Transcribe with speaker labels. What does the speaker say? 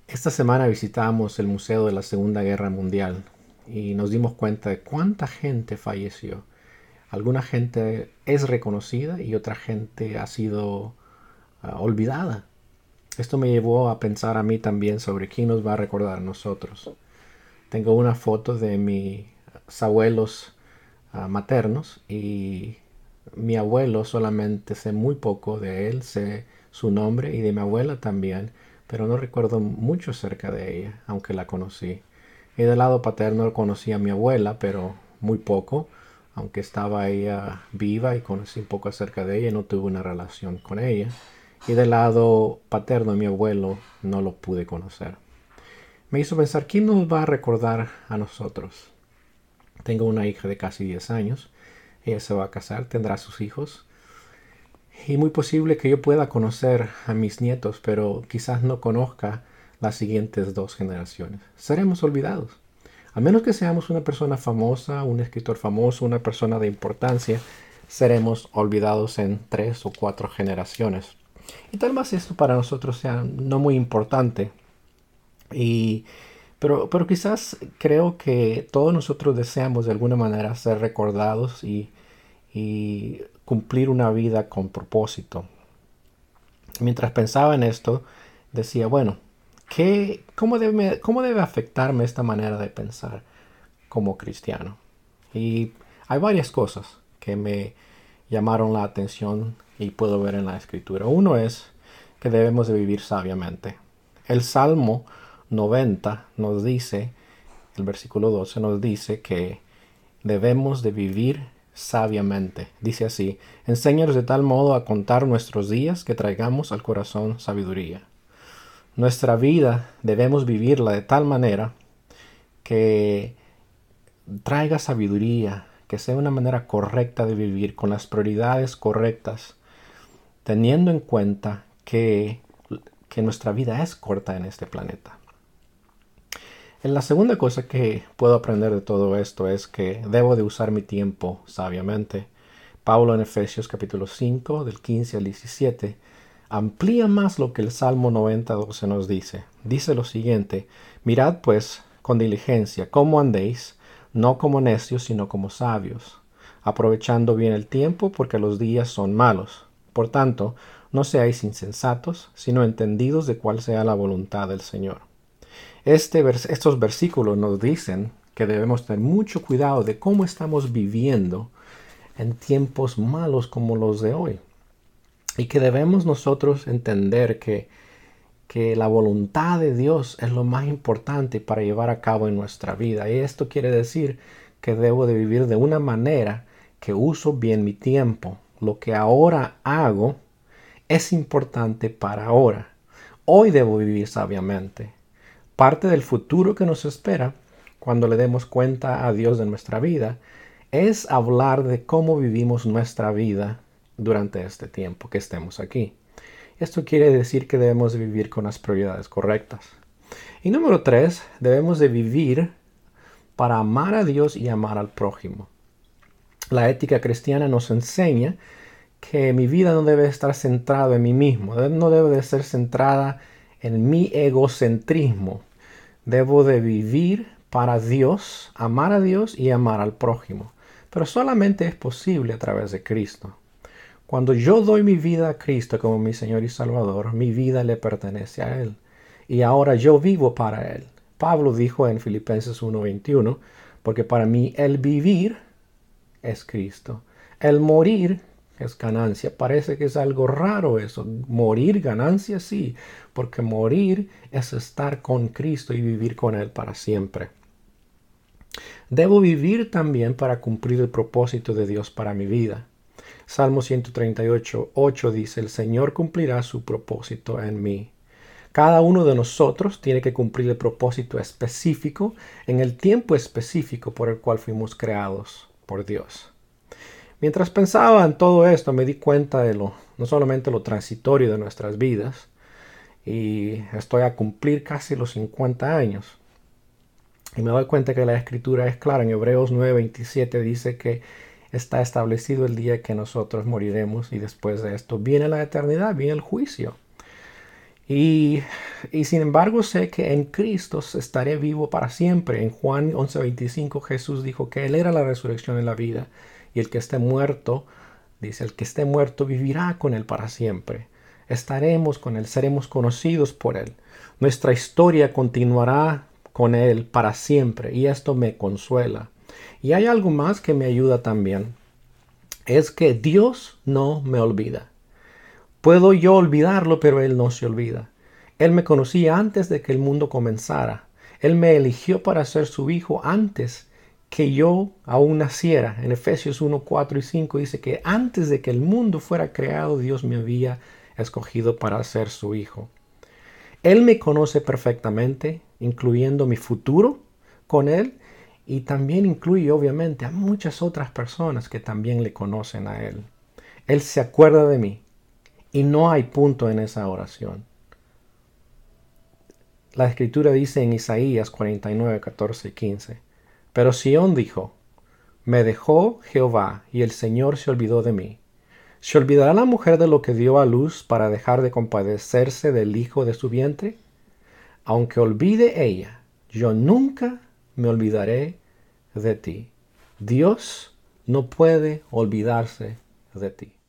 Speaker 1: Esta semana visitamos el Museo de la Segunda Guerra Mundial y nos dimos cuenta de cuánta gente falleció. Alguna gente es reconocida y otra gente ha sido olvidada. Esto me llevó a pensar a mí también sobre quién nos va a recordar a nosotros. Tengo una foto de mis abuelos maternos y mi abuelo solamente sé muy poco de él, sé su nombre y de mi abuela también, pero no recuerdo mucho acerca de ella, aunque la conocí. Y del lado paterno conocí a mi abuela, pero muy poco, aunque estaba ella viva y conocí un poco acerca de ella, no tuve una relación con ella. Y del lado paterno, mi abuelo, no lo pude conocer. Me hizo pensar, ¿quién nos va a recordar a nosotros? Tengo una hija de casi 10 años. Ella se va a casar, tendrá sus hijos. Y muy posible que yo pueda conocer a mis nietos, pero quizás no conozca las siguientes dos generaciones. Seremos olvidados. A menos que seamos una persona famosa, un escritor famoso, una persona de importancia, seremos olvidados en 3 o 4 generaciones. Y tal vez esto para nosotros sea no muy importante. Y, pero quizás creo que todos nosotros deseamos de alguna manera ser recordados y cumplir una vida con propósito. Mientras pensaba en esto, decía, bueno, cómo debe afectarme esta manera de pensar como cristiano? Y hay varias cosas que me llamaron la atención y puedo ver en la escritura. Uno es que debemos de vivir sabiamente. El Salmo 90 nos dice, el versículo 12 nos dice que debemos de vivir sabiamente. Dice así, enséñanos de tal modo a contar nuestros días que traigamos al corazón sabiduría. Nuestra vida debemos vivirla de tal manera que traiga sabiduría, que sea una manera correcta de vivir, con las prioridades correctas, teniendo en cuenta que nuestra vida es corta en este planeta. La segunda cosa que puedo aprender de todo esto es que debo de usar mi tiempo sabiamente. Pablo en Efesios capítulo 5, del 15 al 17, amplía más lo que el Salmo 90:12 nos dice. Dice lo siguiente, mirad pues con diligencia cómo andéis, no como necios, sino como sabios, aprovechando bien el tiempo porque los días son malos. Por tanto, no seáis insensatos, sino entendidos de cuál sea la voluntad del Señor. Estos versículos nos dicen que debemos tener mucho cuidado de cómo estamos viviendo en tiempos malos como los de hoy. Y que debemos nosotros entender que la voluntad de Dios es lo más importante para llevar a cabo en nuestra vida. Y esto quiere decir que debo de vivir de una manera que uso bien mi tiempo. Lo que ahora hago es importante para ahora. Hoy debo vivir sabiamente. Parte del futuro que nos espera cuando le demos cuenta a Dios de nuestra vida es hablar de cómo vivimos nuestra vida durante este tiempo que estemos aquí. Esto quiere decir que debemos de vivir con las prioridades correctas. Y número 3, debemos de vivir para amar a Dios y amar al prójimo. La ética cristiana nos enseña que mi vida no debe estar centrada en mí mismo, no debe de ser centrada en mi egocentrismo. Debo de vivir para Dios, amar a Dios y amar al prójimo. Pero solamente es posible a través de Cristo. Cuando yo doy mi vida a Cristo como mi Señor y Salvador, mi vida le pertenece a Él. Y ahora yo vivo para Él. Pablo dijo en Filipenses 1:21, porque para mí el vivir es Cristo. El morir es ganancia. Parece que es algo raro eso. Morir, ganancia, sí. Porque morir es estar con Cristo y vivir con Él para siempre. Debo vivir también para cumplir el propósito de Dios para mi vida. Salmo 138:8 dice, el Señor cumplirá su propósito en mí. Cada uno de nosotros tiene que cumplir el propósito específico en el tiempo específico por el cual fuimos creados por Dios. Mientras pensaba en todo esto, me di cuenta de no solamente lo transitorio de nuestras vidas, y estoy a cumplir casi los 50 años. Y me doy cuenta que la escritura es clara. En Hebreos 9:27 dice que está establecido el día que nosotros moriremos y después de esto viene la eternidad, viene el juicio. Y, y sin embargo sé que en Cristo estaré vivo para siempre. En Juan 11:25 Jesús dijo que Él era la resurrección y la vida. Y el que esté muerto, dice, el que esté muerto vivirá con Él para siempre. Estaremos con Él, seremos conocidos por Él. Nuestra historia continuará con Él para siempre y esto me consuela. Y hay algo más que me ayuda también. Es que Dios no me olvida. Puedo yo olvidarlo, pero Él no se olvida. Él me conocía antes de que el mundo comenzara. Él me eligió para ser su hijo antes que yo aún naciera. En Efesios 1, 4 y 5 dice que antes de que el mundo fuera creado, Dios me había escogido para ser su hijo. Él me conoce perfectamente, incluyendo mi futuro con Él, y también incluye obviamente a muchas otras personas que también le conocen a Él. Él se acuerda de mí y no hay punto en esa oración. La escritura dice en Isaías 49, 14 y 15, pero Sión dijo, me dejó Jehová y el Señor se olvidó de mí. ¿Se olvidará la mujer de lo que dio a luz para dejar de compadecerse del hijo de su vientre? Aunque olvide ella, yo nunca me olvidaré de ti. Dios no puede olvidarse de ti.